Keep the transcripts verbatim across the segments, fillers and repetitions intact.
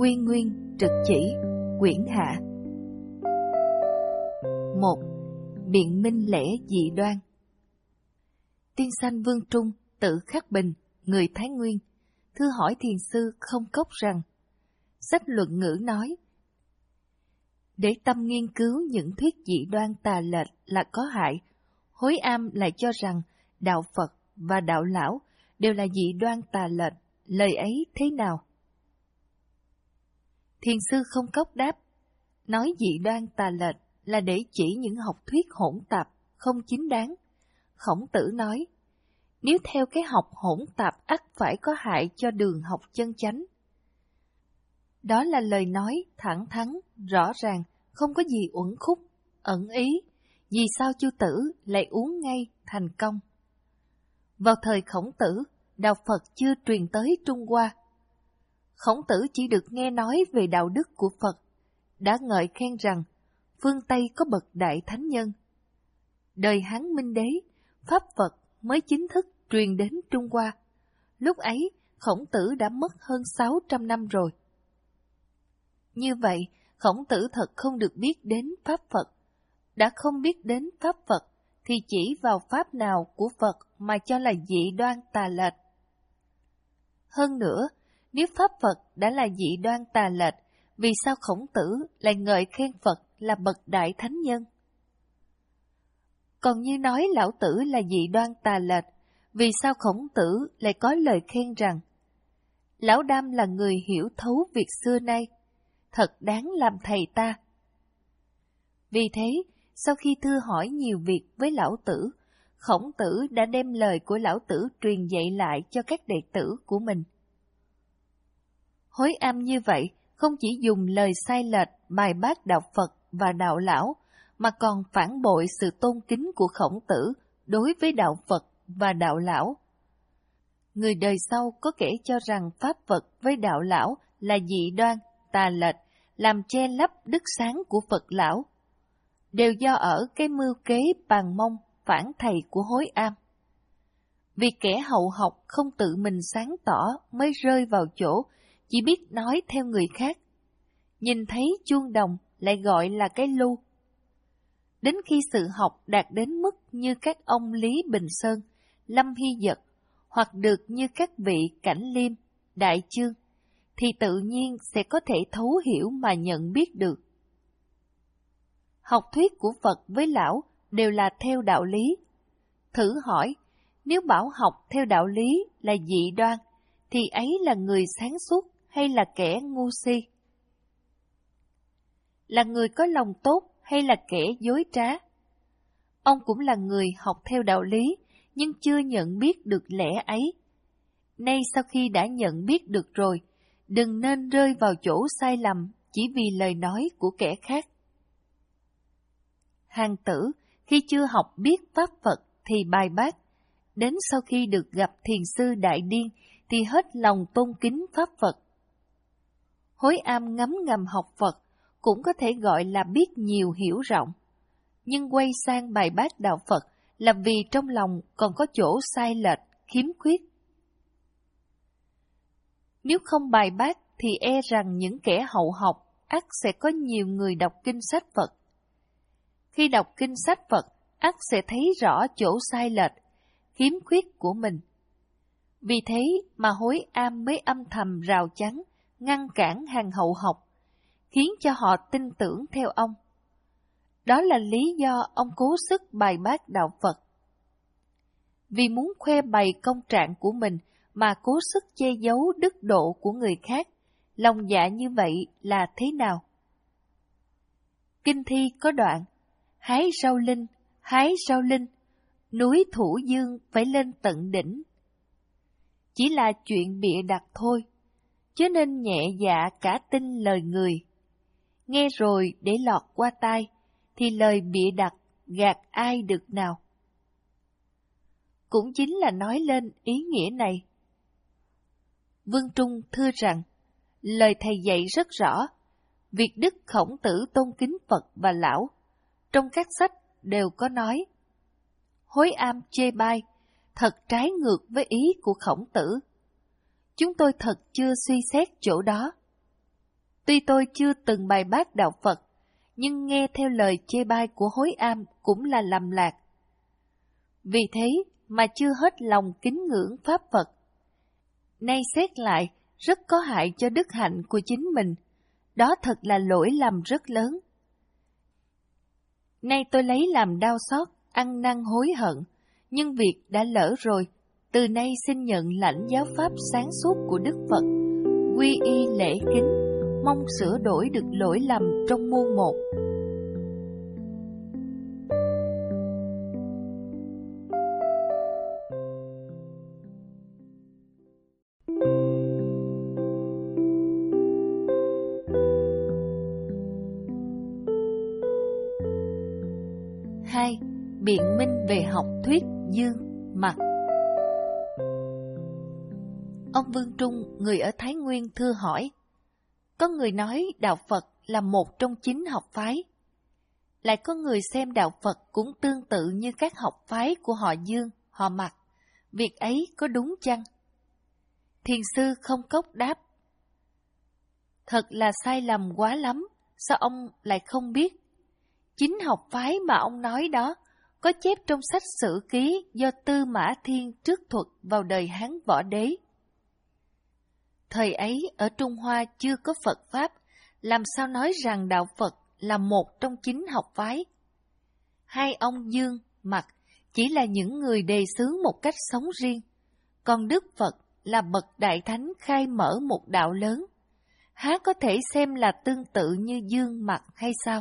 Quy Nguyên Trực Chỉ, quyển hạ. Một. Biện minh lẽ dị đoan. Tiên sanh Vương Trung, tự Khắc Bình, người Thái Nguyên, thư hỏi thiền sư Không Cốc rằng, sách luận ngữ nói, để tâm nghiên cứu những thuyết dị đoan tà lệch là có hại, Hối Am lại cho rằng đạo Phật và đạo lão đều là dị đoan tà lệch, lời ấy thế nào? Thiền sư Không Cốc đáp, nói dị đoan tà lệch là để chỉ những học thuyết hỗn tạp, không chính đáng. Khổng Tử nói, nếu theo cái học hỗn tạp ắt phải có hại cho đường học chân chánh. Đó là lời nói thẳng thắn, rõ ràng, không có gì uẩn khúc, ẩn ý, vì sao Chu Tử lại uống ngay thành công. Vào thời Khổng Tử, đạo Phật chưa truyền tới Trung Hoa. Khổng Tử chỉ được nghe nói về đạo đức của Phật, đã ngợi khen rằng phương Tây có bậc đại thánh nhân. Đời Hán Minh Đế, Pháp Phật mới chính thức truyền đến Trung Hoa. Lúc ấy, Khổng Tử đã mất hơn sáu trăm năm rồi. Như vậy, Khổng Tử thật không được biết đến Pháp Phật. Đã không biết đến Pháp Phật, thì chỉ vào Pháp nào của Phật mà cho là dị đoan tà lệch. Hơn nữa, nếu Pháp Phật đã là dị đoan tà lệch, vì sao Khổng Tử lại ngợi khen Phật là bậc đại thánh nhân? Còn như nói Lão Tử là dị đoan tà lệch, vì sao Khổng Tử lại có lời khen rằng Lão Đam là người hiểu thấu việc xưa nay, thật đáng làm thầy ta. Vì thế, sau khi thưa hỏi nhiều việc với Lão Tử, Khổng Tử đã đem lời của Lão Tử truyền dạy lại cho các đệ tử của mình. Hối Am như vậy, không chỉ dùng lời sai lệch bài bác đạo Phật và đạo lão, mà còn phản bội sự tôn kính của Khổng Tử đối với đạo Phật và đạo lão. Người đời sau có kể cho rằng Pháp Phật với đạo lão là dị đoan, tà lệch, làm che lấp đức sáng của Phật lão, đều do ở cái mưu kế bàn mông phản thầy của Hối Am. Vì kẻ hậu học không tự mình sáng tỏ mới rơi vào chỗ chỉ biết nói theo người khác. Nhìn thấy chuông đồng lại gọi là cái lu. Đến khi sự học đạt đến mức như các ông Lý Bình Sơn, Lâm Hy Dật, hoặc được như các vị Cảnh Liêm, Đại Chương, thì tự nhiên sẽ có thể thấu hiểu mà nhận biết được. Học thuyết của Phật với Lão đều là theo đạo lý. Thử hỏi, nếu bảo học theo đạo lý là dị đoan, thì ấy là người sáng suốt hay là kẻ ngu si? Là người có lòng tốt hay là kẻ dối trá? Ông cũng là người học theo đạo lý, nhưng chưa nhận biết được lẽ ấy. Nay sau khi đã nhận biết được rồi, đừng nên rơi vào chỗ sai lầm chỉ vì lời nói của kẻ khác. Hàng Tử, khi chưa học biết Pháp Phật thì bài bác, đến sau khi được gặp thiền sư Đại Điên thì hết lòng tôn kính Pháp Phật. Hối Am ngấm ngầm học Phật, cũng có thể gọi là biết nhiều hiểu rộng, nhưng quay sang bài bác đạo Phật là vì trong lòng còn có chỗ sai lệch, khiếm khuyết. Nếu không bài bác thì e rằng những kẻ hậu học ắt sẽ có nhiều người đọc kinh sách Phật. Khi đọc kinh sách Phật, ắt sẽ thấy rõ chỗ sai lệch, khiếm khuyết của mình. Vì thế mà Hối Am mới âm thầm rào chắn, ngăn cản hàng hậu học, khiến cho họ tin tưởng theo ông. Đó là lý do ông cố sức bài bác đạo Phật. Vì muốn khoe bày công trạng của mình mà cố sức che giấu đức độ của người khác, lòng dạ như vậy là thế nào? Kinh thi có đoạn, hái rau linh, hái rau linh, núi Thủ Dương phải lên tận đỉnh. Chỉ là chuyện bịa đặt thôi, chớ nên nhẹ dạ cả tin lời người. Nghe rồi để lọt qua tai, thì lời bịa đặt gạt ai được nào? Cũng chính là nói lên ý nghĩa này. Vương Trung thưa rằng, lời thầy dạy rất rõ, việc Đức Khổng Tử tôn kính Phật và Lão, trong các sách đều có nói. Hối Am chê bai, thật trái ngược với ý của Khổng Tử. Chúng tôi thật chưa suy xét chỗ đó. Tuy tôi chưa từng bài bác đạo Phật, nhưng nghe theo lời chê bai của Hối Am cũng là lầm lạc. Vì thế mà chưa hết lòng kính ngưỡng Pháp Phật. Nay xét lại, rất có hại cho đức hạnh của chính mình. Đó thật là lỗi lầm rất lớn. Nay tôi lấy làm đau xót, ăn năn hối hận, nhưng việc đã lỡ rồi. Từ nay xin nhận lãnh giáo pháp sáng suốt của Đức Phật, quy y lễ kính, mong sửa đổi được lỗi lầm trong muôn một. Hai. Biện minh về học thuyết dương mặc. Ông Vương Trung, người ở Thái Nguyên thưa hỏi, có người nói đạo Phật là một trong chín học phái. Lại có người xem đạo Phật cũng tương tự như các học phái của họ Dương, họ Mặc. Việc ấy có đúng chăng? Thiền sư Không Cốc đáp, thật là sai lầm quá lắm, sao ông lại không biết? Chính học phái mà ông nói đó có chép trong sách sử ký do Tư Mã Thiên trước thuật vào đời Hán Võ Đế. Thời ấy ở Trung Hoa chưa có Phật Pháp, làm sao nói rằng đạo Phật là một trong chín học phái? Hai ông Dương, Mặc chỉ là những người đề xướng một cách sống riêng, còn Đức Phật là bậc đại thánh khai mở một đạo lớn, há có thể xem là tương tự như Dương, Mặc hay sao?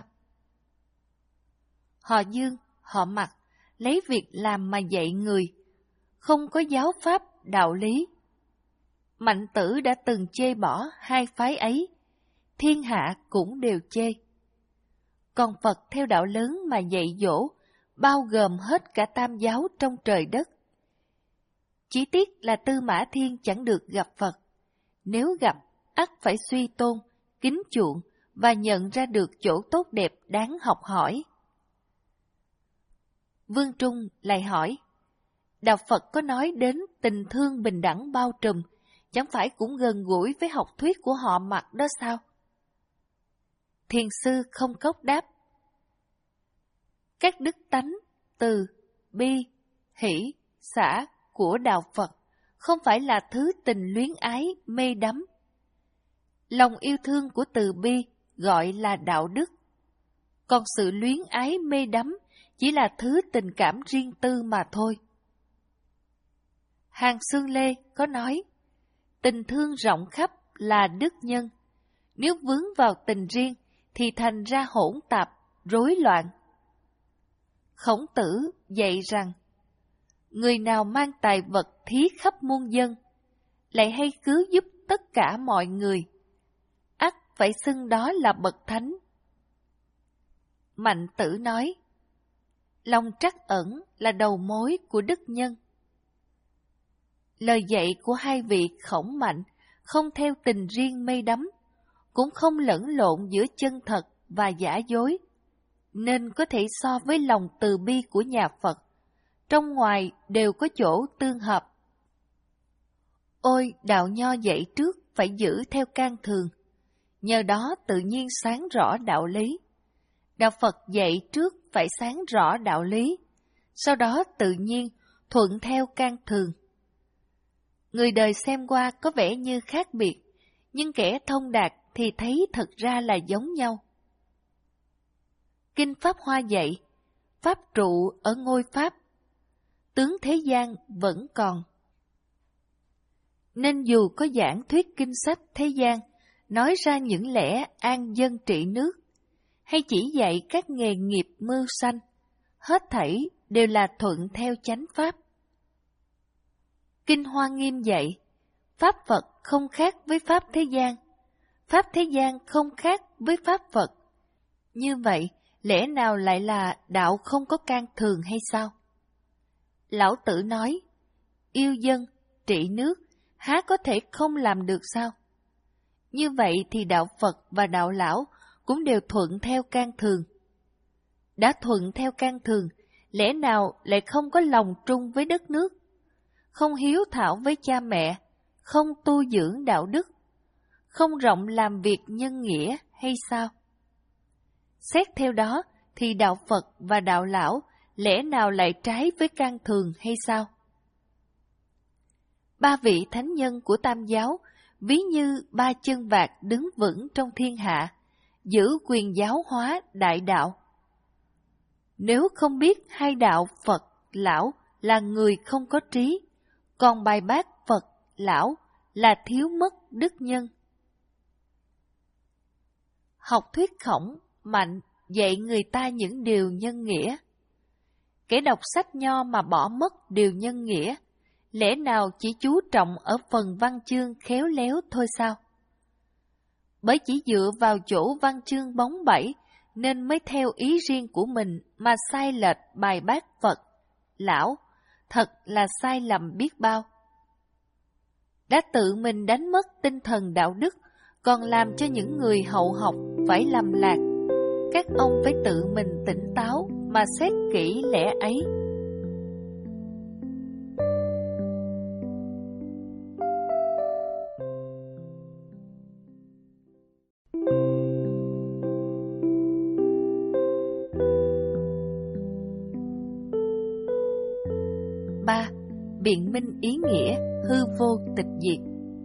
Họ Dương, họ Mặc lấy việc làm mà dạy người, không có giáo pháp, đạo lý. Mạnh Tử đã từng chê bỏ hai phái ấy, thiên hạ cũng đều chê. Còn Phật theo đạo lớn mà dạy dỗ, bao gồm hết cả tam giáo trong trời đất. Chỉ tiếc là Tư Mã Thiên chẳng được gặp Phật. Nếu gặp, ắt phải suy tôn, kính chuộng và nhận ra được chỗ tốt đẹp đáng học hỏi. Vương Trung lại hỏi, đạo Phật có nói đến tình thương bình đẳng bao trùm, chẳng phải cũng gần gũi với học thuyết của họ Mặc đó sao? Thiền sư Không Cốc đáp, các đức tánh, từ, bi, hỷ, xả của đạo Phật không phải là thứ tình luyến ái, mê đắm. Lòng yêu thương của từ bi gọi là đạo đức, còn sự luyến ái mê đắm chỉ là thứ tình cảm riêng tư mà thôi. Hàng Xương Lê có nói, tình thương rộng khắp là đức nhân, nếu vướng vào tình riêng thì thành ra hỗn tạp, rối loạn. Khổng Tử dạy rằng, người nào mang tài vật thí khắp muôn dân, lại hay cứu giúp tất cả mọi người, ắt phải xưng đó là bậc thánh. Mạnh Tử nói, lòng trắc ẩn là đầu mối của đức nhân. Lời dạy của hai vị Khổng Mạnh không theo tình riêng mê đắm, cũng không lẫn lộn giữa chân thật và giả dối, nên có thể so với lòng từ bi của nhà Phật, trong ngoài đều có chỗ tương hợp. Ôi, đạo Nho dạy trước phải giữ theo can thường, nhờ đó tự nhiên sáng rõ đạo lý. Đạo Phật dạy trước phải sáng rõ đạo lý, sau đó tự nhiên thuận theo can thường. Người đời xem qua có vẻ như khác biệt, nhưng kẻ thông đạt thì thấy thật ra là giống nhau. Kinh Pháp Hoa dạy, Pháp trụ ở ngôi Pháp, tướng thế gian vẫn còn. Nên dù có giảng thuyết kinh sách thế gian, nói ra những lẽ an dân trị nước, hay chỉ dạy các nghề nghiệp mưu sanh, hết thảy đều là thuận theo chánh Pháp. Kinh Hoa Nghiêm dạy, Pháp Phật không khác với Pháp thế gian, Pháp thế gian không khác với Pháp Phật. Như vậy, lẽ nào lại là đạo không có can thường hay sao? Lão Tử nói, yêu dân, trị nước, há có thể không làm được sao? Như vậy thì đạo Phật và đạo Lão cũng đều thuận theo can thường. Đã thuận theo can thường, lẽ nào lại không có lòng trung với đất nước, không hiếu thảo với cha mẹ, không tu dưỡng đạo đức, không rộng làm việc nhân nghĩa hay sao? Xét theo đó thì đạo Phật và đạo lão lẽ nào lại trái với can thường hay sao? Ba vị thánh nhân của Tam giáo ví như ba chân vạc đứng vững trong thiên hạ, giữ quyền giáo hóa đại đạo. Nếu không biết hai đạo Phật, lão là người không có trí, còn bài bác Phật, lão là thiếu mất đức nhân. Học thuyết Khổng, Mạnh dạy người ta những điều nhân nghĩa. Kẻ đọc sách Nho mà bỏ mất điều nhân nghĩa, lẽ nào chỉ chú trọng ở phần văn chương khéo léo thôi sao? Bởi chỉ dựa vào chỗ văn chương bóng bẩy nên mới theo ý riêng của mình mà sai lệch bài bác Phật, lão, thật là sai lầm biết bao. Đã tự mình đánh mất tinh thần đạo đức, còn làm cho những người hậu học phải lầm lạc. Các ông phải tự mình tỉnh táo mà xét kỹ lẽ ấy. ba. Biện minh ý nghĩa, hư vô tịch diệt.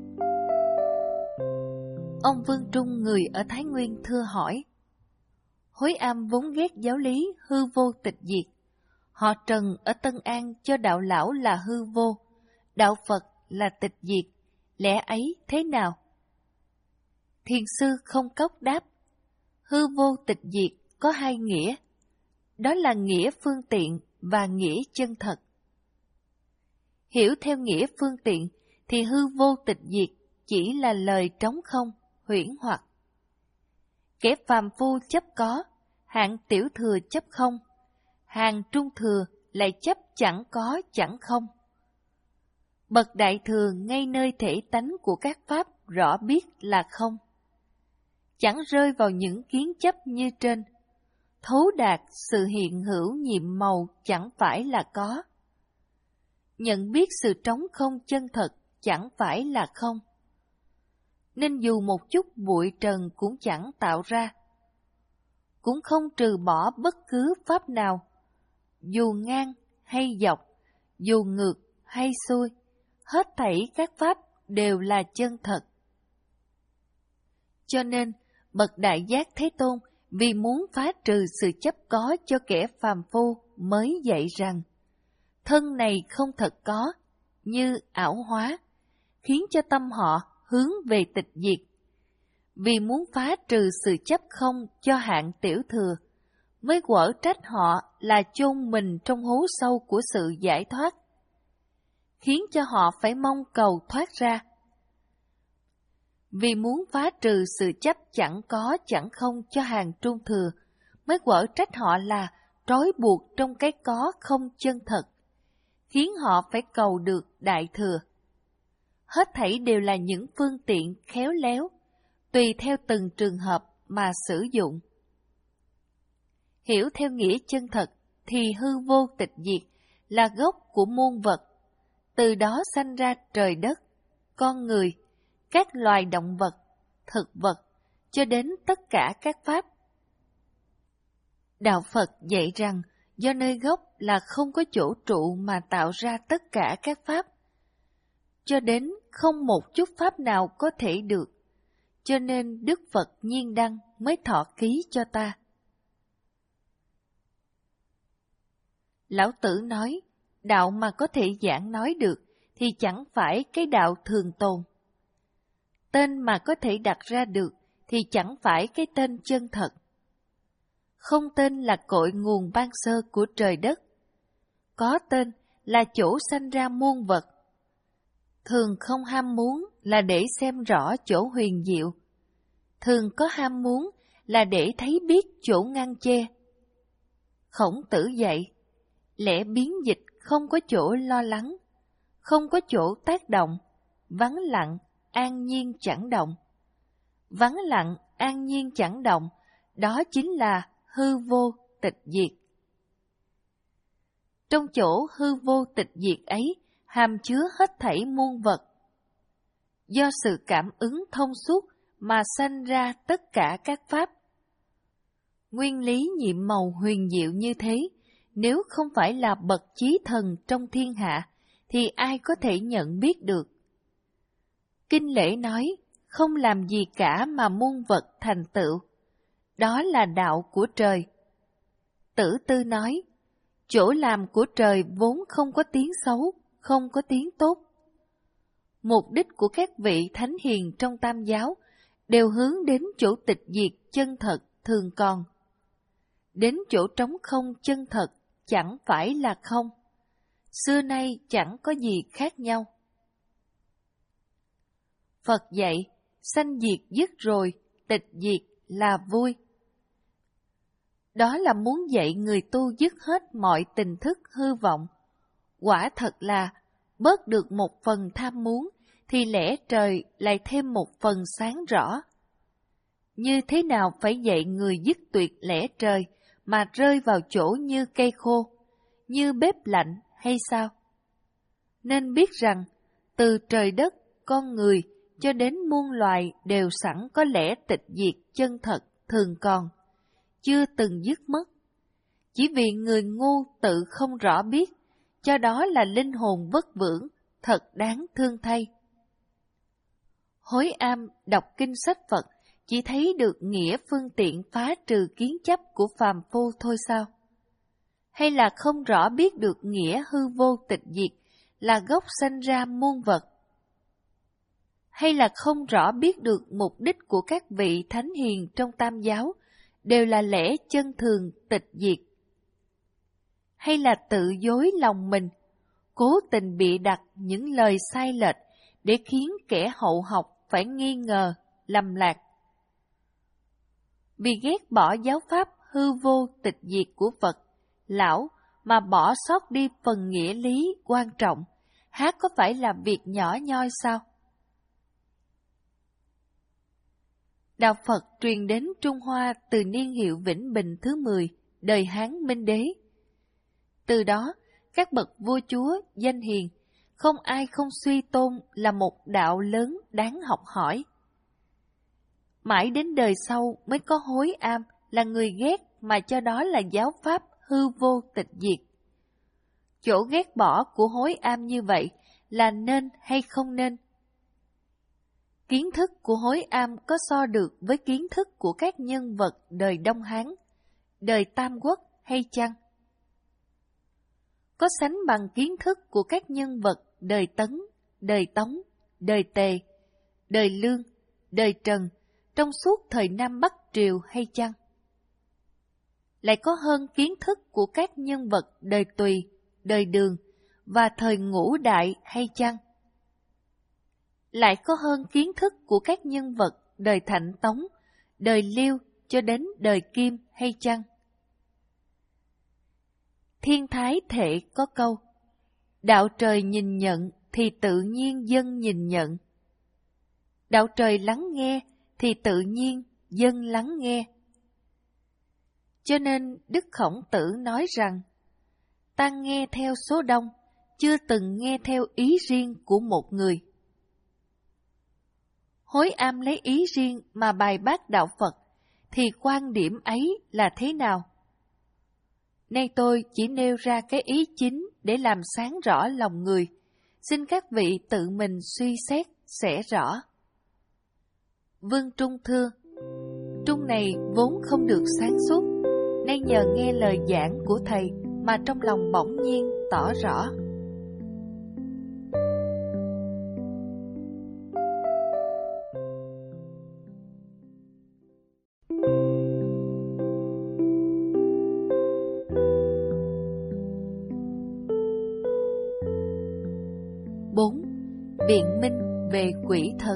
Ông Vương Trung người ở Thái Nguyên thưa hỏi: Hối Am vốn ghét giáo lý hư vô tịch diệt. Họ Trần ở Tân An cho đạo lão là hư vô, đạo Phật là tịch diệt, lẽ ấy thế nào? Thiền sư Không Cốc đáp: Hư vô tịch diệt có hai nghĩa, đó là nghĩa phương tiện và nghĩa chân thật. Hiểu theo nghĩa phương tiện thì hư vô tịch diệt chỉ là lời trống không, huyễn hoặc. Kẻ phàm phu chấp có, hạng tiểu thừa chấp không, hàng trung thừa lại chấp chẳng có chẳng không. Bậc đại thừa ngay nơi thể tánh của các pháp rõ biết là không. Chẳng rơi vào những kiến chấp như trên, thấu đạt sự hiện hữu nhiệm màu chẳng phải là có. Nhận biết sự trống không chân thật chẳng phải là không. Nên dù một chút bụi trần cũng chẳng tạo ra, cũng không trừ bỏ bất cứ pháp nào, dù ngang hay dọc, dù ngược hay xuôi, hết thảy các pháp đều là chân thật. Cho nên, bậc Đại Giác Thế Tôn vì muốn phá trừ sự chấp có cho kẻ phàm phu mới dạy rằng thân này không thật có, như ảo hóa, khiến cho tâm họ hướng về tịch diệt. Vì muốn phá trừ sự chấp không cho hạng tiểu thừa, mới quở trách họ là chôn mình trong hố sâu của sự giải thoát, khiến cho họ phải mong cầu thoát ra. Vì muốn phá trừ sự chấp chẳng có chẳng không cho hàng trung thừa, mới quở trách họ là trói buộc trong cái có không chân thật, khiến họ phải cầu được đại thừa. Hết thảy đều là những phương tiện khéo léo, tùy theo từng trường hợp mà sử dụng. Hiểu theo nghĩa chân thật thì hư vô tịch diệt là gốc của muôn vật, từ đó sanh ra trời đất, con người, các loài động vật, thực vật, cho đến tất cả các pháp. Đạo Phật dạy rằng do nơi gốc là không có chỗ trụ mà tạo ra tất cả các pháp, cho đến không một chút pháp nào có thể được, cho nên Đức Phật Nhiên Đăng mới thọ ký cho ta. Lão Tử nói, đạo mà có thể giảng nói được thì chẳng phải cái đạo thường tồn. Tên mà có thể đặt ra được thì chẳng phải cái tên chân thật. Không tên là cội nguồn ban sơ của trời đất. Có tên là chỗ sanh ra muôn vật. Thường không ham muốn là để xem rõ chỗ huyền diệu. Thường có ham muốn là để thấy biết chỗ ngăn che. Khổng Tử dạy, lẽ biến dịch không có chỗ lo lắng, không có chỗ tác động, vắng lặng, an nhiên chẳng động. Vắng lặng, an nhiên chẳng động, đó chính là hư vô tịch diệt. Trong chỗ hư vô tịch diệt ấy, hàm chứa hết thảy muôn vật. Do sự cảm ứng thông suốt mà sanh ra tất cả các pháp. Nguyên lý nhiệm màu huyền diệu như thế, nếu không phải là bậc chí thần trong thiên hạ, thì ai có thể nhận biết được? Kinh lễ nói, không làm gì cả mà muôn vật thành tựu. Đó là đạo của trời. Tử Tư nói, chỗ làm của trời vốn không có tiếng xấu, không có tiếng tốt. Mục đích của các vị thánh hiền trong Tam giáo đều hướng đến chỗ tịch diệt chân thật thường còn. Đến chỗ trống không chân thật chẳng phải là không. Xưa nay chẳng có gì khác nhau. Phật dạy, sanh diệt dứt rồi, tịch diệt là vui. Đó là muốn dạy người tu dứt hết mọi tình thức hư vọng. Quả thật là, bớt được một phần tham muốn, thì lẽ trời lại thêm một phần sáng rõ. Như thế nào phải dạy người dứt tuyệt lẽ trời, mà rơi vào chỗ như cây khô, như bếp lạnh hay sao? Nên biết rằng, từ trời đất, con người, cho đến muôn loài đều sẵn có lẽ tịch diệt chân thật thường còn, chưa từng dứt mất. Chỉ vì người ngu tự không rõ biết, cho đó là linh hồn vất vưởng, thật đáng thương thay. Hối am đọc kinh sách Phật, chỉ thấy được nghĩa phương tiện phá trừ kiến chấp của phàm phu thôi sao? Hay là không rõ biết được nghĩa hư vô tịch diệt là gốc sanh ra muôn vật? Hay là không rõ biết được mục đích của các vị thánh hiền trong Tam giáo đều là lẽ chân thường tịch diệt? Hay là tự dối lòng mình, cố tình bịa đặt những lời sai lệch để khiến kẻ hậu học phải nghi ngờ, lầm lạc? Vì ghét bỏ giáo pháp hư vô tịch diệt của Phật, lão mà bỏ sót đi phần nghĩa lý quan trọng, há có phải là việc nhỏ nhoi sao? Đạo Phật truyền đến Trung Hoa từ niên hiệu Vĩnh Bình thứ mười, đời Hán Minh Đế. Từ đó, các bậc vua chúa, danh hiền, không ai không suy tôn là một đạo lớn đáng học hỏi. Mãi đến đời sau mới có Hối Am là người ghét mà cho đó là giáo pháp hư vô tịch diệt. Chỗ ghét bỏ của Hối Am như vậy là nên hay không nên? Kiến thức của Hối Am có so được với kiến thức của các nhân vật đời Đông Hán, đời Tam Quốc hay chăng? Có sánh bằng kiến thức của các nhân vật đời Tấn, đời Tống, đời Tề, đời Lương, đời Trần trong suốt thời Nam Bắc Triều hay chăng? Lại có hơn kiến thức của các nhân vật đời Tùy, đời Đường và thời Ngũ Đại hay chăng? Lại có hơn kiến thức của các nhân vật đời Thạnh Tống, đời Liêu cho đến đời Kim hay chăng? Thiên Thái Thệ có câu, đạo trời nhìn nhận thì tự nhiên dân nhìn nhận. Đạo trời lắng nghe thì tự nhiên dân lắng nghe. Cho nên Đức Khổng Tử nói rằng, ta nghe theo số đông, chưa từng nghe theo ý riêng của một người. Hối Am lấy ý riêng mà bài bác đạo Phật, thì quan điểm ấy là thế nào? Nay tôi chỉ nêu ra cái ý chính để làm sáng rõ lòng người, xin các vị tự mình suy xét sẽ rõ. Vương Trung thưa, Trung này vốn không được sáng suốt, nay nhờ nghe lời giảng của thầy mà trong lòng bỗng nhiên tỏ rõ. bốn. Biện minh về quỷ thần.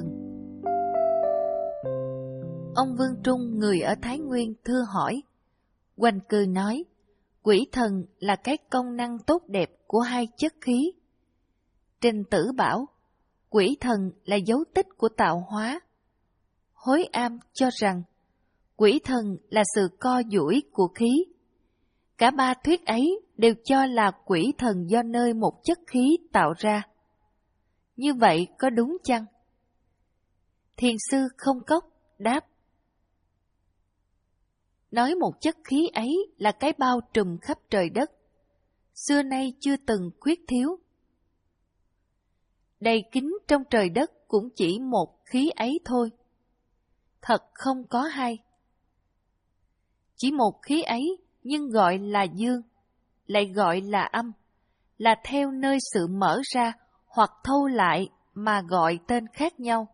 Ông Vương Trung, người ở Thái Nguyên, thưa hỏi. Oanh Cư nói, quỷ thần là cái công năng tốt đẹp của hai chất khí. Trình Tử bảo, quỷ thần là dấu tích của tạo hóa. Hối Am cho rằng, quỷ thần là sự co duỗi của khí. Cả ba thuyết ấy đều cho là quỷ thần do nơi một chất khí tạo ra. Như vậy có đúng chăng? Thiền sư Không Cốc đáp. Nói một chất khí ấy là cái bao trùm khắp trời đất, xưa nay chưa từng khuyết thiếu. Đầy kín trong trời đất cũng chỉ một khí ấy thôi. Thật không có hai. Chỉ một khí ấy nhưng gọi là dương, lại gọi là âm, là theo nơi sự mở ra hoặc thâu lại mà gọi tên khác nhau.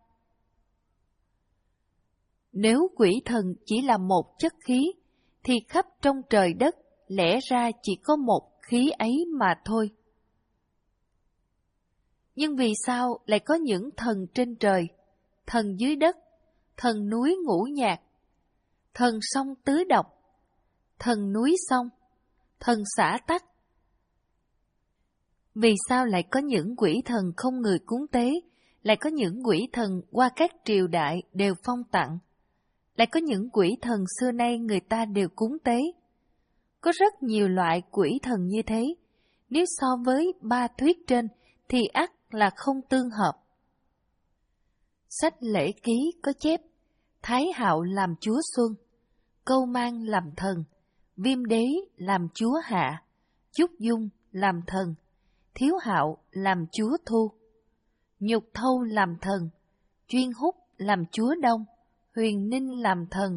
Nếu quỷ thần chỉ là một chất khí, thì khắp trong trời đất lẽ ra chỉ có một khí ấy mà thôi. Nhưng vì sao lại có những thần trên trời, thần dưới đất, thần núi ngũ nhạc, thần sông tứ độc, thần núi sông, thần xả tắc? Vì sao lại có những quỷ thần không người cúng tế, lại có những quỷ thần qua các triều đại đều phong tặng, lại có những quỷ thần xưa nay người ta đều cúng tế? Có rất nhiều loại quỷ thần như thế, nếu so với ba thuyết trên thì ắt là không tương hợp. Sách Lễ Ký có chép, Thái Hạo làm chúa xuân, Câu Mang làm thần, Viêm Đế làm chúa hạ, Chúc Dung làm thần, Thiếu Hạo làm chúa thu, Nhục Thâu làm thần, Chuyên Húc làm chúa đông, Huyền Ninh làm thần.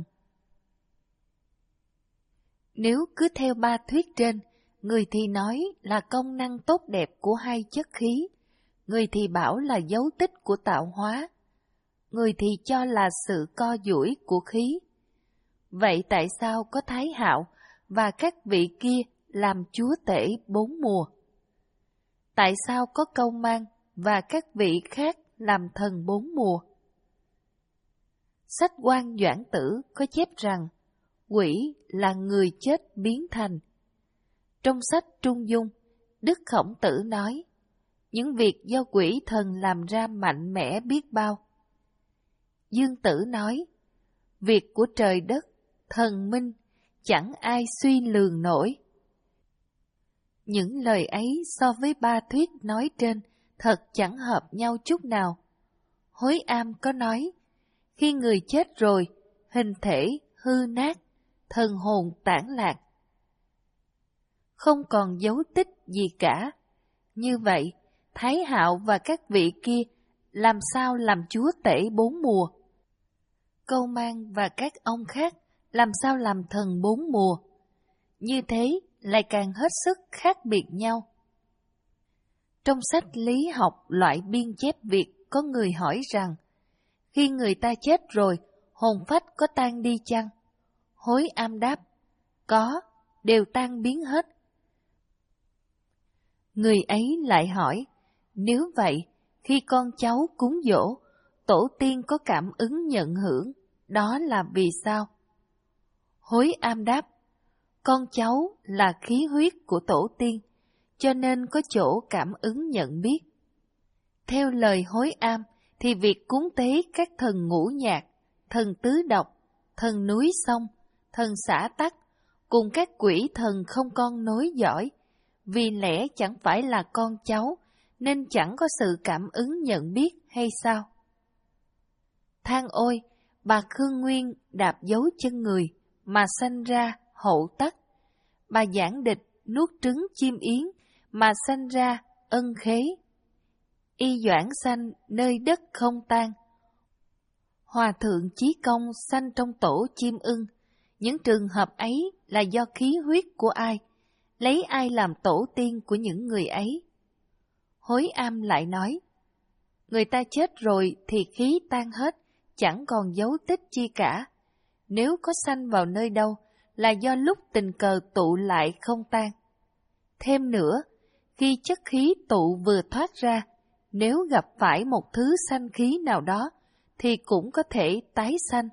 Nếu cứ theo ba thuyết trên, người thì nói là công năng tốt đẹp của hai chất khí, người thì bảo là dấu tích của tạo hóa, người thì cho là sự co duỗi của khí. Vậy tại sao có Thái Hạo và các vị kia làm chúa tể bốn mùa? Tại sao có Câu Mang và các vị khác làm thần bốn mùa? Sách Quan Doãn Tử có chép rằng, quỷ là người chết biến thành. Trong sách Trung Dung, Đức Khổng Tử nói, những việc do quỷ thần làm ra mạnh mẽ biết bao. Dương Tử nói, việc của trời đất, thần minh, chẳng ai suy lường nổi. Những lời ấy so với ba thuyết nói trên thật chẳng hợp nhau chút nào. Hối Am có nói, khi người chết rồi, hình thể hư nát, thần hồn tản lạc, không còn dấu tích gì cả. Như vậy, Thái Hạo và các vị kia làm sao làm chúa tể bốn mùa? Câu Mang và các ông khác làm sao làm thần bốn mùa? Như thế lại càng hết sức khác biệt nhau. Trong sách Lý học loại biên chép Việt có người hỏi rằng, khi người ta chết rồi, hồn phách có tan đi chăng? Hối Am đáp, có, đều tan biến hết. Người ấy lại hỏi, nếu vậy, khi con cháu cúng giỗ, tổ tiên có cảm ứng nhận hưởng, đó là vì sao? Hối Am đáp, con cháu là khí huyết của tổ tiên, cho nên có chỗ cảm ứng nhận biết. Theo lời Hối Am, thì việc cúng tế các thần ngũ nhạc, thần tứ độc, thần núi sông, thần xả tắc, cùng các quỷ thần không con nối dõi, vì lẽ chẳng phải là con cháu, nên chẳng có sự cảm ứng nhận biết hay sao? Than ôi, bà Khương Nguyên đạp dấu chân người, mà sanh ra hậu tắc. Bà Giảng Địch nuốt trứng chim yến, mà sanh ra ân khế. Y Doãn sanh nơi đất không tan. Hòa thượng Chí Công sanh trong tổ chim ưng. Những trường hợp ấy là do khí huyết của ai? Lấy ai làm tổ tiên của những người ấy? Hối Am lại nói, người ta chết rồi thì khí tan hết, chẳng còn dấu tích chi cả. Nếu có sanh vào nơi đâu, là do lúc tình cờ tụ lại không tan. Thêm nữa, khi chất khí tụ vừa thoát ra, nếu gặp phải một thứ sanh khí nào đó, thì cũng có thể tái sanh.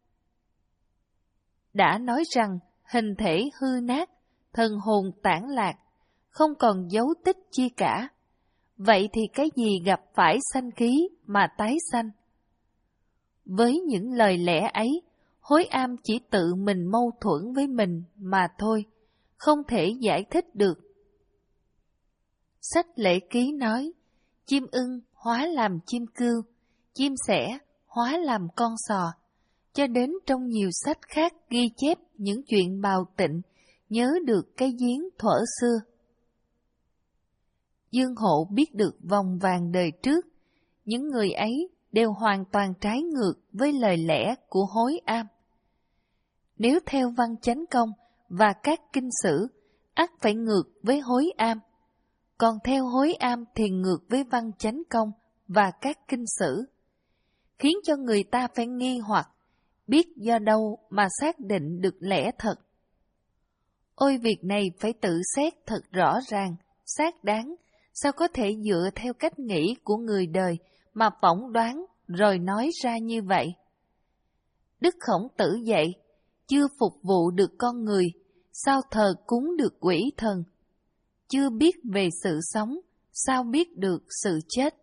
Đã nói rằng, hình thể hư nát, thần hồn tản lạc, không còn dấu tích chi cả. Vậy thì cái gì gặp phải sanh khí mà tái sanh? Với những lời lẽ ấy, Hối Am chỉ tự mình mâu thuẫn với mình mà thôi, không thể giải thích được. Sách Lễ Ký nói, chim ưng hóa làm chim cưu, chim sẻ hóa làm con sò, cho đến trong nhiều sách khác ghi chép những chuyện bào tịnh, nhớ được cái giếng thuở xưa. Dương Hộ biết được vòng vàng đời trước, những người ấy đều hoàn toàn trái ngược với lời lẽ của Hối Am. Nếu theo văn Chánh Công và các kinh sử, ắt phải ngược với Hối Am, còn theo Hối Am thì ngược với văn Chánh Công và các kinh sử, khiến cho người ta phải nghi hoặc, biết do đâu mà xác định được lẽ thật. Ôi việc này phải tự xét thật rõ ràng, xác đáng, sao có thể dựa theo cách nghĩ của người đời mà phỏng đoán rồi nói ra như vậy. Đức Khổng Tử dạy, chưa phục vụ được con người, sao thờ cúng được quỷ thần? Chưa biết về sự sống, sao biết được sự chết?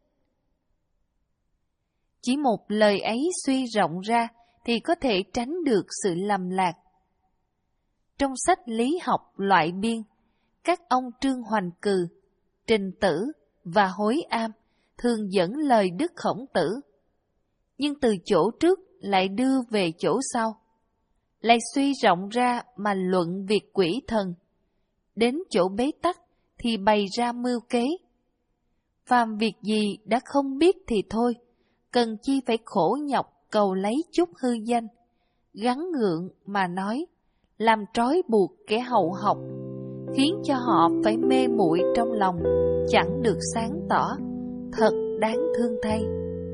Chỉ một lời ấy suy rộng ra thì có thể tránh được sự lầm lạc. Trong sách lý học loại biên, các ông Trương Hoành Cừ, Trình Tử và Hối Am thường dẫn lời Đức Khổng Tử, nhưng từ chỗ trước lại đưa về chỗ sau, lại suy rộng ra mà luận việc quỷ thần, đến chỗ bế tắc thì bày ra mưu kế. Phàm việc gì đã không biết thì thôi, cần chi phải khổ nhọc cầu lấy chút hư danh, gắn gượng mà nói, làm trói buộc kẻ hậu học, khiến cho họ phải mê muội trong lòng, chẳng được sáng tỏ, thật đáng thương thay.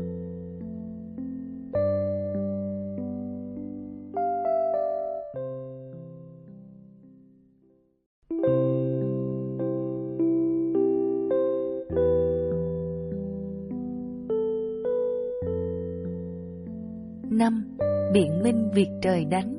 Năm. Biện minh việc trời đánh.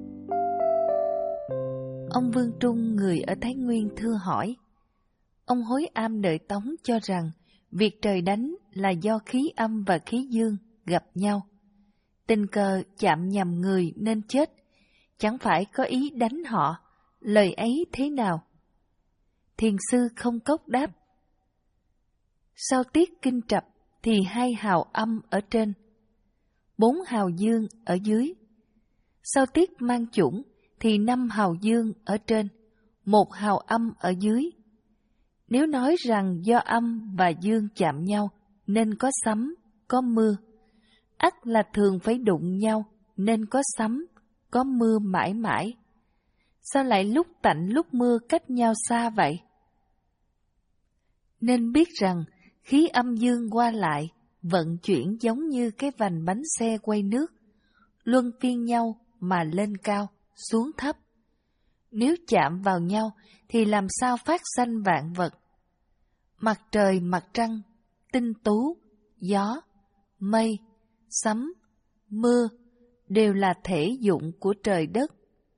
Ông Vương Trung, người ở Thái Nguyên thưa hỏi, ông Hối Am đời Tống cho rằng việc trời đánh là do khí âm và khí dương gặp nhau, tình cờ chạm nhầm người nên chết, chẳng phải có ý đánh họ, lời ấy thế nào? Thiền sư Không Cốc đáp, sau tiết kinh trập thì hai hào âm ở trên, bốn hào dương ở dưới. Sau tiết mang chủng thì năm hào dương ở trên, một hào âm ở dưới. Nếu nói rằng do âm và dương chạm nhau nên có sấm, có mưa, ắt là thường phải đụng nhau nên có sấm, có mưa mãi mãi. Sao lại lúc tạnh lúc mưa cách nhau xa vậy? Nên biết rằng khí âm dương qua lại, vận chuyển giống như cái vành bánh xe quay nước, luân phiên nhau mà lên cao, xuống thấp. Nếu chạm vào nhau thì làm sao phát sanh vạn vật? Mặt trời, mặt trăng, tinh tú, gió, mây, sấm, mưa đều là thể dụng của trời đất.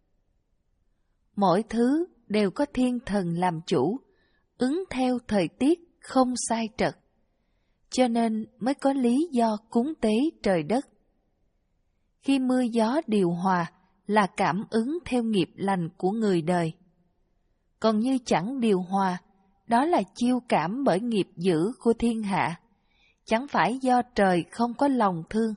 Mỗi thứ đều có thiên thần làm chủ, ứng theo thời tiết không sai trật, cho nên mới có lý do cúng tế trời đất. Khi mưa gió điều hòa là cảm ứng theo nghiệp lành của người đời. Còn như chẳng điều hòa, đó là chiêu cảm bởi nghiệp dữ của thiên hạ, chẳng phải do trời không có lòng thương.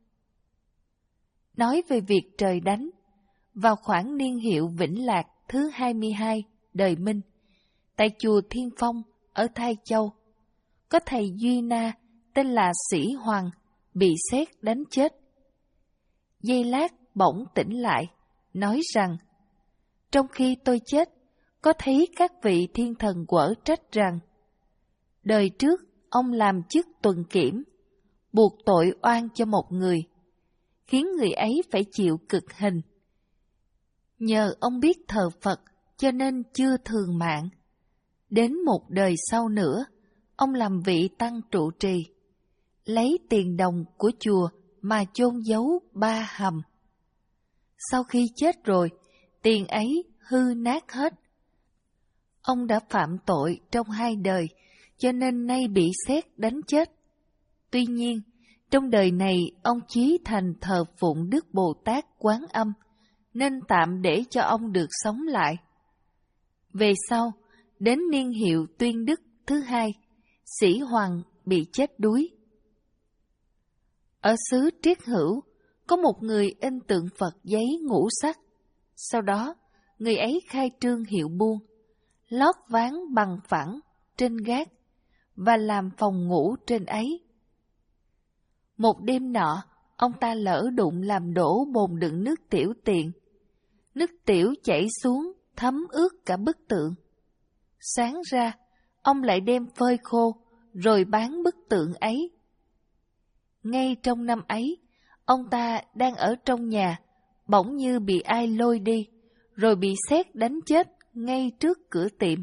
Nói về việc trời đánh, vào khoảng niên hiệu Vĩnh Lạc thứ hai mươi hai đời Minh, tại chùa Thiên Phong ở Thái Châu, có thầy Duy Na tên là Sĩ Hoàng bị sét đánh chết. Giây lát bỗng tỉnh lại, nói rằng, trong khi tôi chết, có thấy các vị thiên thần quở trách rằng, đời trước ông làm chức tuần kiểm, buộc tội oan cho một người, khiến người ấy phải chịu cực hình. Nhờ ông biết thờ Phật cho nên chưa thường mạng. Đến một đời sau nữa, ông làm vị tăng trụ trì, lấy tiền đồng của chùa mà chôn giấu ba hầm. Sau khi chết rồi, tiền ấy hư nát hết. Ông đã phạm tội trong hai đời, cho nên nay bị sét đánh chết. Tuy nhiên, trong đời này ông chí thành thờ phụng Đức Bồ Tát Quán Âm, nên tạm để cho ông được sống lại. Về sau, đến niên hiệu Tuyên Đức thứ hai, Sĩ Hoàng bị chết đuối. Ở xứ Triết Hữu, có một người in tượng Phật giấy ngũ sắc. Sau đó, người ấy khai trương hiệu buôn, lót ván bằng phẳng trên gác và làm phòng ngủ trên ấy. Một đêm nọ, ông ta lỡ đụng làm đổ bồn đựng nước tiểu tiện. Nước tiểu chảy xuống, thấm ướt cả bức tượng. Sáng ra, ông lại đem phơi khô, rồi bán bức tượng ấy. Ngay trong năm ấy, ông ta đang ở trong nhà, bỗng như bị ai lôi đi, rồi bị sét đánh chết ngay trước cửa tiệm.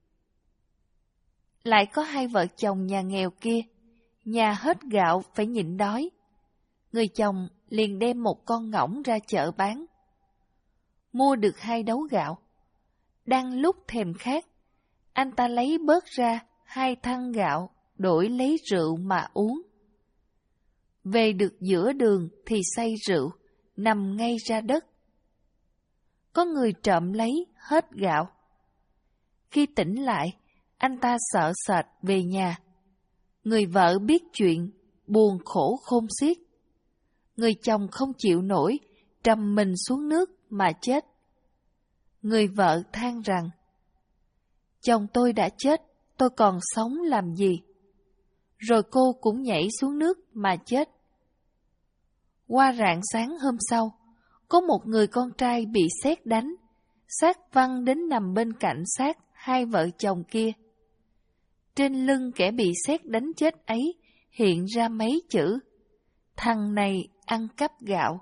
Lại có hai vợ chồng nhà nghèo kia, nhà hết gạo phải nhịn đói. Người chồng liền đem một con ngỗng ra chợ bán. Mua được hai đấu gạo. Đang lúc thèm khát, anh ta lấy bớt ra hai thăng gạo, đổi lấy rượu mà uống. Về được giữa đường thì say rượu, nằm ngay ra đất. Có người trộm lấy hết gạo. Khi tỉnh lại, anh ta sợ sệt về nhà. Người vợ biết chuyện, buồn khổ khôn xiết. Người chồng không chịu nổi, trầm mình xuống nước mà chết. Người vợ than rằng, chồng tôi đã chết, tôi còn sống làm gì? Rồi cô cũng nhảy xuống nước mà chết. Qua rạng sáng hôm sau, có một người con trai bị sét đánh, xác văng đến nằm bên cạnh xác hai vợ chồng kia. Trên lưng kẻ bị sét đánh chết ấy hiện ra mấy chữ: thằng này ăn cắp gạo.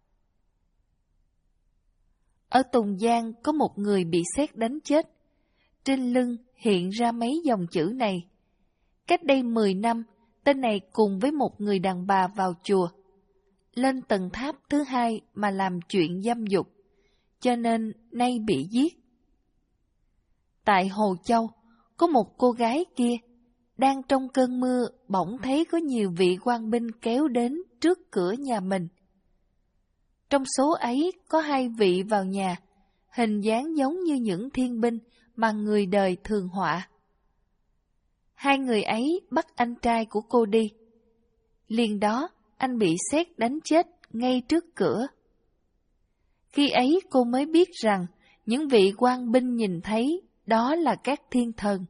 Ở Tùng Giang có một người bị sét đánh chết. Trên lưng hiện ra mấy dòng chữ này. Cách đây mười năm, tên này cùng với một người đàn bà vào chùa, lên tầng tháp thứ hai mà làm chuyện dâm dục, cho nên nay bị giết. Tại Hồ Châu, có một cô gái kia, đang trong cơn mưa bỗng thấy có nhiều vị quan binh kéo đến trước cửa nhà mình. Trong số ấy có hai vị vào nhà, hình dáng giống như những thiên binh mà người đời thường họa. Hai người ấy bắt anh trai của cô đi. Liền đó, anh bị sét đánh chết ngay trước cửa. Khi ấy cô mới biết rằng những vị quan binh nhìn thấy đó là các thiên thần.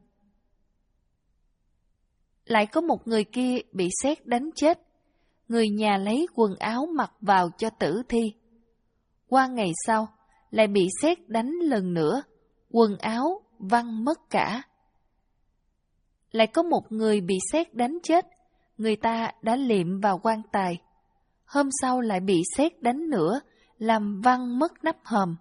Lại có một người kia bị sét đánh chết. Người nhà lấy quần áo mặc vào cho tử thi. Qua ngày sau, lại bị sét đánh lần nữa, quần áo văng mất cả. Lại có một người bị sét đánh chết, người ta đã liệm vào quan tài. Hôm sau lại bị sét đánh nữa, làm văng mất nắp hòm.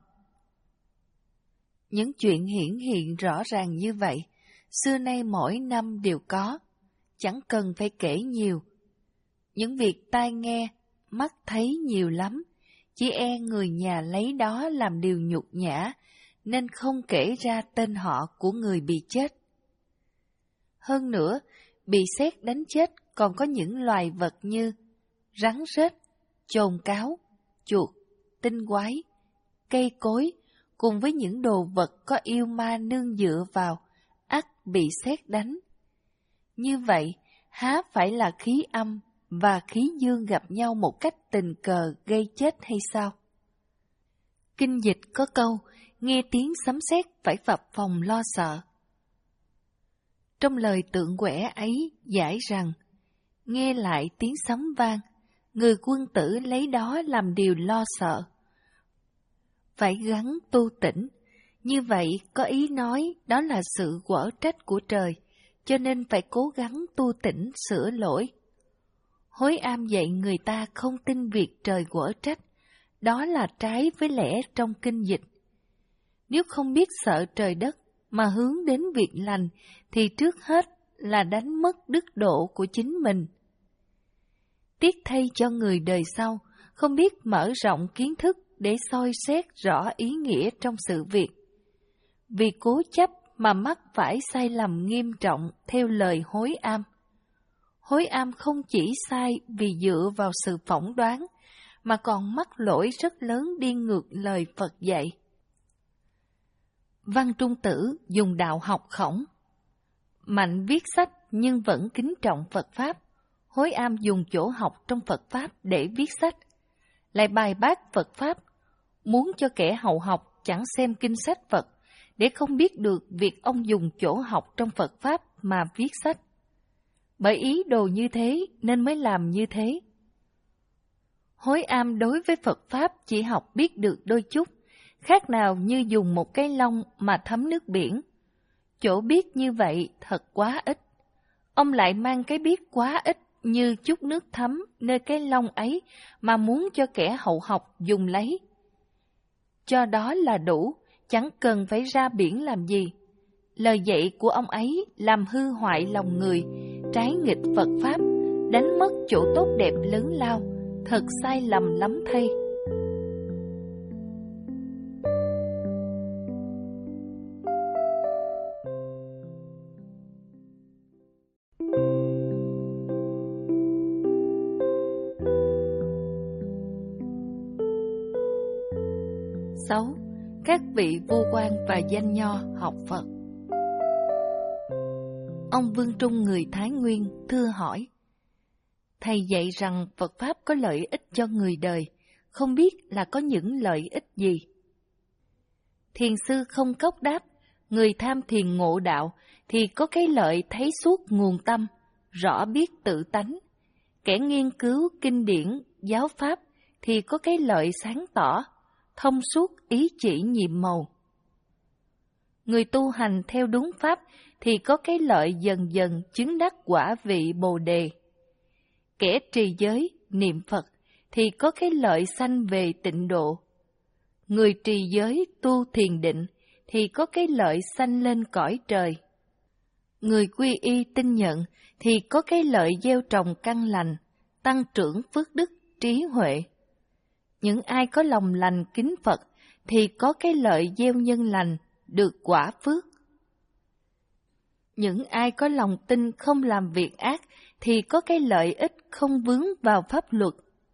Những chuyện hiển hiện rõ ràng như vậy, xưa nay mỗi năm đều có, chẳng cần phải kể nhiều. Những việc tai nghe, mắt thấy nhiều lắm, chỉ e người nhà lấy đó làm điều nhục nhã, nên không kể ra tên họ của người bị chết. Hơn nữa, bị sét đánh chết còn có những loài vật như rắn rết, chồn cáo, chuột, tinh quái, cây cối, cùng với những đồ vật có yêu ma nương dựa vào, ắt bị sét đánh. Như vậy, há phải là khí âm và khí dương gặp nhau một cách tình cờ gây chết hay sao? Kinh dịch có câu, nghe tiếng sấm sét phải phập phồng lo sợ. Trong lời tượng quẻ ấy giải rằng, nghe lại tiếng sấm vang, người quân tử lấy đó làm điều lo sợ. Phải gắng tu tỉnh, như vậy có ý nói đó là sự quở trách của trời, cho nên phải cố gắng tu tỉnh sửa lỗi. Hối am dạy người ta không tin việc trời quở trách, đó là trái với lẽ trong kinh dịch. Nếu không biết sợ trời đất mà hướng đến việc lành, thì trước hết là đánh mất đức độ của chính mình. Tiếc thay cho người đời sau, không biết mở rộng kiến thức để soi xét rõ ý nghĩa trong sự việc. Vì cố chấp mà mắc phải sai lầm nghiêm trọng theo lời hối am. Hối am không chỉ sai vì dựa vào sự phỏng đoán, mà còn mắc lỗi rất lớn đi ngược lời Phật dạy. Văn Trung Tử dùng đạo học khổng. Mạnh viết sách nhưng vẫn kính trọng Phật Pháp. Hối am dùng chỗ học trong Phật Pháp để viết sách. lại bài bác Phật Pháp, muốn cho kẻ hậu học chẳng xem kinh sách Phật, để không biết được việc ông dùng chỗ học trong Phật Pháp mà viết sách. Bởi ý đồ như thế nên mới làm như thế. Hối am đối với Phật Pháp chỉ học biết được đôi chút, khác nào như dùng một cái lông mà thấm nước biển. Chỗ biết như vậy thật quá ít. Ông lại mang cái biết quá ít như chút nước thấm nơi cái lông ấy mà muốn cho kẻ hậu học dùng lấy. Cho đó là đủ, chẳng cần phải ra biển làm gì. Lời dạy của ông ấy làm hư hoại lòng người, trái nghịch Phật Pháp, đánh mất chỗ tốt đẹp lớn lao, thật sai lầm lắm thay. Sáu. Các vị vua quan và danh nho học Phật. Ông Vương Trung người Thái Nguyên thưa hỏi: Thầy dạy rằng Phật Pháp có lợi ích cho người đời, không biết là có những lợi ích gì? Thiền sư Không Cốc đáp: Người tham thiền ngộ đạo thì có cái lợi thấy suốt nguồn tâm, rõ biết tự tánh. Kẻ nghiên cứu kinh điển, giáo pháp thì có cái lợi sáng tỏ, thông suốt ý chỉ nhiệm màu. Người tu hành theo đúng pháp thì có cái lợi dần dần chứng đắc quả vị Bồ Đề. Kẻ trì giới, niệm Phật thì có cái lợi sanh về tịnh độ. Người trì giới tu thiền định thì có cái lợi sanh lên cõi trời. Người quy y tinh nhận thì có cái lợi gieo trồng căn lành, tăng trưởng phước đức, trí huệ. Những ai có lòng lành kính Phật thì có cái lợi gieo nhân lành, được quả phước. Những ai có lòng tin không làm việc ác thì có cái lợi ích không vướng vào pháp luật.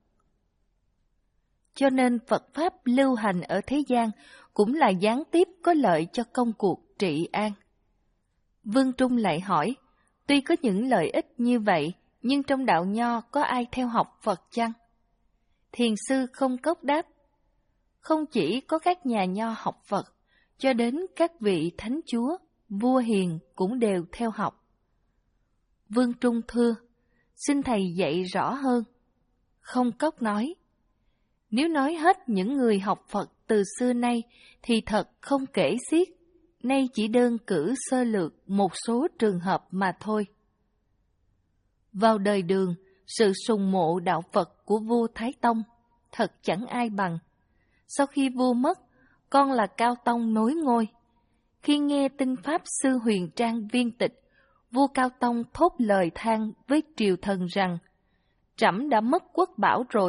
Cho nên Phật Pháp lưu hành ở thế gian cũng là gián tiếp có lợi cho công cuộc trị an. Vương Trung lại hỏi: Tuy có những lợi ích như vậy, nhưng trong đạo nho có ai theo học Phật chăng? Thiền sư Không Cốc đáp: Không chỉ có các nhà nho học Phật, cho đến các vị thánh chúa, vua hiền cũng đều theo học. Vương Trung thưa: Xin thầy dạy rõ hơn. Không Cốc nói: Nếu nói hết những người học Phật từ xưa nay thì thật không kể xiết, nay chỉ đơn cử sơ lược một số trường hợp mà thôi. Vào đời Đường, sự sùng mộ đạo Phật của vua Thái Tông thật chẳng ai bằng. Sau khi vua mất, con là Cao Tông nối ngôi. Khi nghe tin Pháp Sư Huyền Trang viên tịch, vua Cao Tông thốt lời than với triều thần rằng: Trẫm đã mất quốc bảo rồi.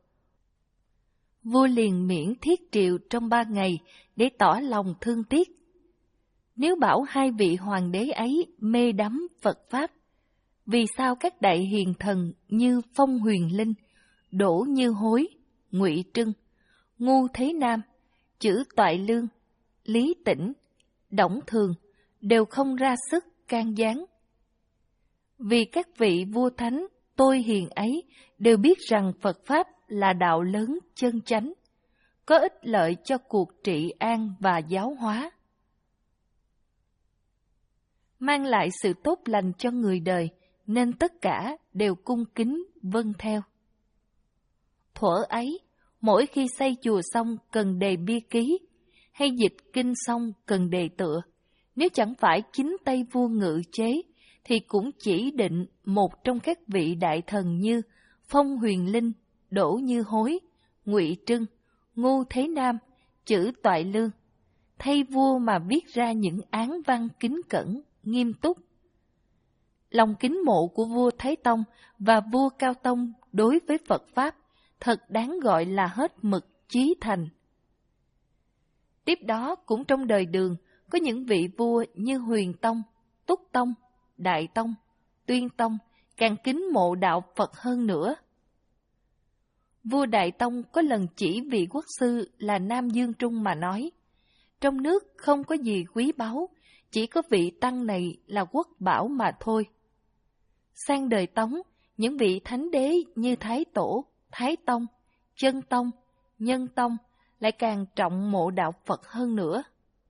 Vua liền miễn thiết triều trong ba ngày để tỏ lòng thương tiếc. Nếu bảo hai vị hoàng đế ấy mê đắm Phật Pháp, vì sao các đại hiền thần như Phong Huyền Linh, Đỗ Như Hối, Ngụy Trưng, Ngu Thế Nam, Chử Toại Lương, Lý Tĩnh, Đổng Thường đều không ra sức can gián? Vì các vị vua thánh tôi hiền ấy đều biết rằng Phật Pháp là đạo lớn chân chánh, có ích lợi cho cuộc trị an và giáo hóa, mang lại sự tốt lành cho người đời, nên tất cả đều cung kính vâng theo. Thuở ấy, mỗi khi xây chùa xong cần đề bia ký, hay dịch kinh xong cần đề tựa, nếu chẳng phải chính tay vua ngự chế, thì cũng chỉ định một trong các vị đại thần như Phong Huyền Linh, Đỗ Như Hối, Ngụy Trưng, Ngu Thế Nam, Chử Toại Lương, thay vua mà viết ra những án văn kính cẩn, nghiêm túc. Lòng kính mộ của vua Thái Tông và vua Cao Tông đối với Phật Pháp thật đáng gọi là hết mực chí thành. Tiếp đó cũng trong đời Đường có những vị vua như Huyền Tông, Túc Tông, Đại Tông, Tuyên Tông càng kính mộ đạo Phật hơn nữa. Vua Đại Tông có lần chỉ vị quốc sư là Nam Dương Trung mà nói: Trong nước không có gì quý báu, chỉ có vị tăng này là quốc bảo mà thôi. Sang đời Tống, những vị thánh đế như Thái Tổ, Thái Tông, chân tông, nhân tông lại càng trọng mộ đạo Phật hơn nữa.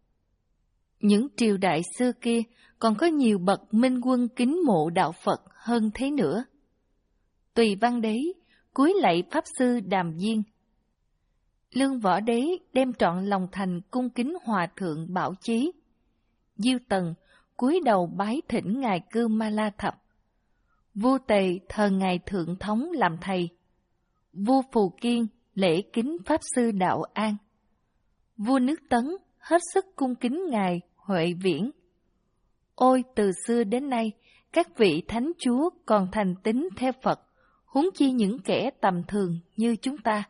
Những triều đại xưa kia còn có nhiều bậc minh quân kính mộ đạo Phật hơn thế nữa. Tùy Văn Đế cúi lạy Pháp Sư Đàm Diên. Lương Võ Đế đem trọn lòng thành cung kính Hòa Thượng Bảo Chí. Diêu Tần cúi đầu bái thỉnh Ngài Cư Ma La Thập. Vua Tề thờ Ngài Thượng Thống làm thầy. Vua Phù Kiên lễ kính Pháp Sư Đạo An. Vua nước Tấn hết sức cung kính Ngài Huệ Viễn. Ôi từ xưa đến nay, các vị thánh chúa còn thành tín theo Phật, huống chi những kẻ tầm thường như chúng ta.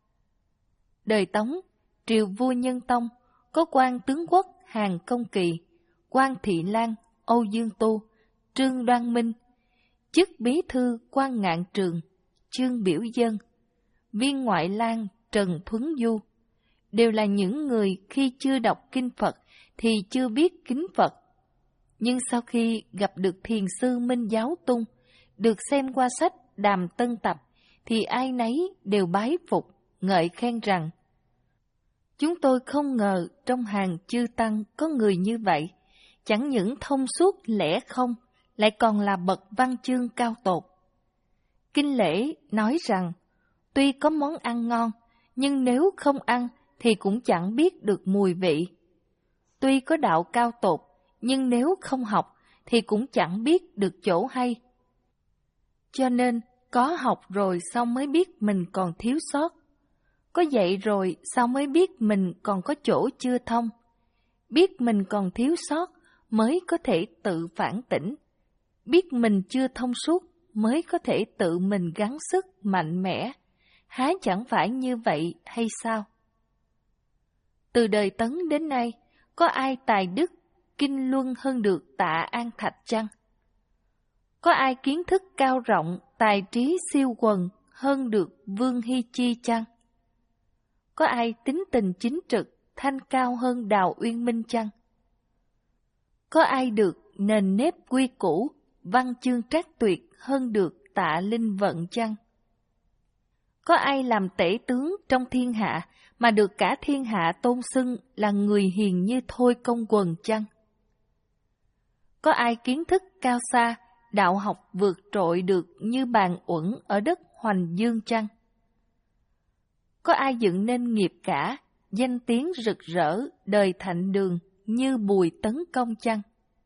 Đời Tống, triều vua Nhân Tông, có quan tướng quốc Hàn Công Kỳ, quan Thị Lan, Âu Dương Tu, Trương Đoan Minh, chức bí thư quan Ngạn Trường, Trương Biểu Dân, viên ngoại lang Trần Thuấn Du, đều là những người khi chưa đọc kinh Phật thì chưa biết kính Phật. Nhưng sau khi gặp được thiền sư Minh Giáo Tung, được xem qua sách Đàm Tân Tập, thì ai nấy đều bái phục, ngợi khen rằng: chúng tôi không ngờ trong hàng chư tăng có người như vậy, chẳng những thông suốt lẽ không, lại còn là bậc văn chương cao tột. Kinh lễ nói rằng, tuy có món ăn ngon, nhưng nếu không ăn thì cũng chẳng biết được mùi vị. Tuy có đạo cao tột, nhưng nếu không học thì cũng chẳng biết được chỗ hay. Cho nên, có học rồi sao mới biết mình còn thiếu sót? Có dạy rồi sao mới biết mình còn có chỗ chưa thông? Biết mình còn thiếu sót mới có thể tự phản tỉnh. Biết mình chưa thông suốt mới có thể tự mình gắng sức mạnh mẽ. Há chẳng phải như vậy hay sao? Từ đời Tấn đến nay, có ai tài đức, kinh luân hơn được Tạ An Thạch chăng? Có ai kiến thức cao rộng, tài trí siêu quần hơn được Vương Hy Chi chăng? Có ai tính tình chính trực, thanh cao hơn Đào Uyên Minh chăng? Có ai được nền nếp quy củ, văn chương trác tuyệt hơn được Tạ Linh Vận chăng? Có ai làm tể tướng trong thiên hạ mà được cả thiên hạ tôn xưng là người hiền như Thôi Công Quần chăng? Có ai kiến thức cao xa, đạo học vượt trội được như Bàn Uẩn ở đất Hoành Dương chăng? Có ai dựng nên nghiệp cả, danh tiếng rực rỡ, đời thạnh đường như Bùi Tấn Công chăng?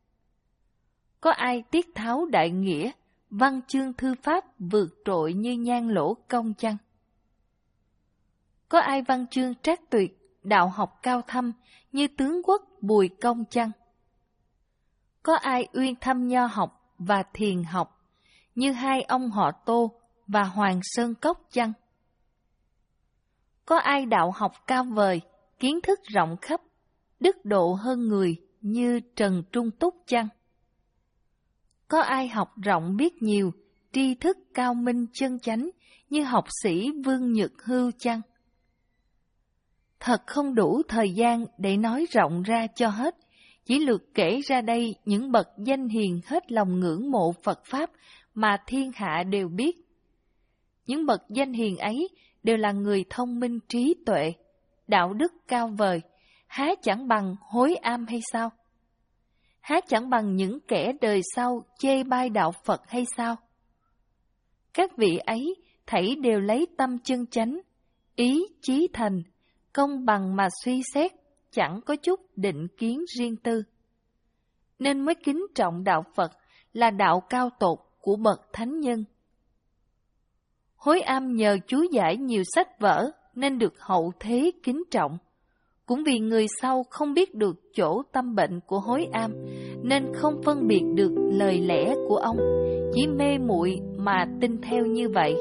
Có ai tiết tháo đại nghĩa, văn chương thư pháp vượt trội như Nhan Lỗ Công chăng? Có ai văn chương trác tuyệt, đạo học cao thâm như tướng quốc Bùi Công chăng? Có ai uyên thâm nho học và thiền học như hai ông họ Tô và Hoàng Sơn Cốc chăng? Có ai đạo học cao vời, kiến thức rộng khắp, đức độ hơn người như Trần Trung Túc chăng? Có ai học rộng biết nhiều, tri thức cao minh chân chánh như học sĩ Vương Nhật Hưu chăng? Thật không đủ thời gian để nói rộng ra cho hết, chỉ lược kể ra đây những bậc danh hiền hết lòng ngưỡng mộ Phật Pháp mà thiên hạ đều biết. Những bậc danh hiền ấy đều là người thông minh trí tuệ, đạo đức cao vời, há chẳng bằng Hối Am hay sao? Há chẳng bằng những kẻ đời sau chê bai đạo Phật hay sao? Các vị ấy thảy đều lấy tâm chân chánh, ý chí thành, công bằng mà suy xét, chẳng có chút định kiến riêng tư. Nên mới kính trọng đạo Phật là đạo cao tột của bậc thánh nhân. Hối Am nhờ chú giải nhiều sách vở nên được hậu thế kính trọng. Cũng vì người sau không biết được chỗ tâm bệnh của Hối Am nên không phân biệt được lời lẽ của ông, chỉ mê muội mà tin theo như vậy.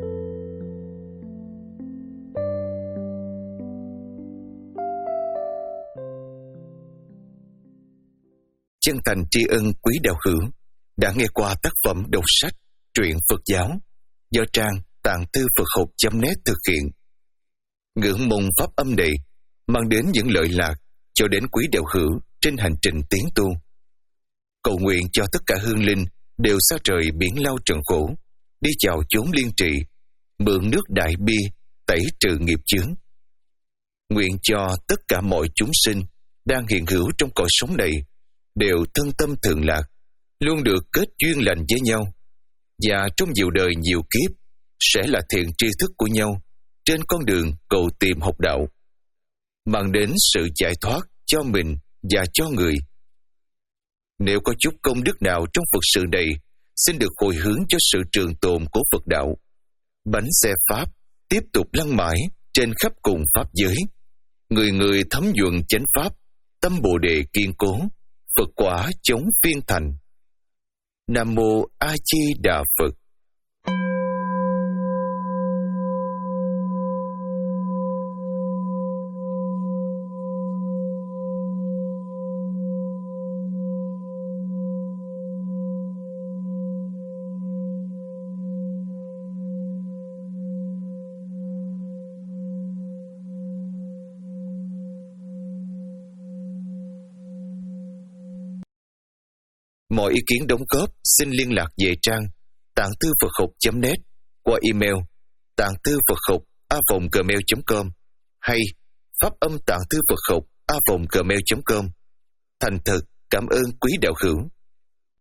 Chân thành tri ân quý đạo hữu đã nghe qua tác phẩm đọc sách truyện Phật giáo do trang tạng tư Phật học chấm net thực hiện. Ngưỡng mong pháp âm này mang đến những lợi lạc cho đến quý đạo hữu trên hành trình tiến tu. Cầu nguyện cho tất cả hương linh đều xa trời biển lao trần khổ, đi chào chốn liên trị, mượn nước đại bi tẩy trừ nghiệp chướng. Nguyện cho tất cả mọi chúng sinh đang hiện hữu trong cõi sống này đều thân tâm thường lạc, luôn được kết duyên lành với nhau, và trong nhiều đời nhiều kiếp sẽ là thiện tri thức của nhau trên con đường cầu tìm học đạo, mang đến sự giải thoát cho mình và cho người. Nếu có chút công đức nào trong Phật sự này, xin được hồi hướng cho sự trường tồn của Phật đạo. Bánh xe Pháp tiếp tục lăn mãi trên khắp cùng Pháp giới. Người người thấm nhuần chánh Pháp, tâm Bồ Đề kiên cố, Phật quả chống phiên thành. Nam Mô A Di Đà Phật. Mọi ý kiến đóng góp xin liên lạc về trang tạng thư Phật học chấm net qua email tạng thư Phật học a vòng gmail chấm com hay pháp âm tạng thư Phật học a vòng gmail chấm com. Thành thật cảm ơn quý đạo hữu.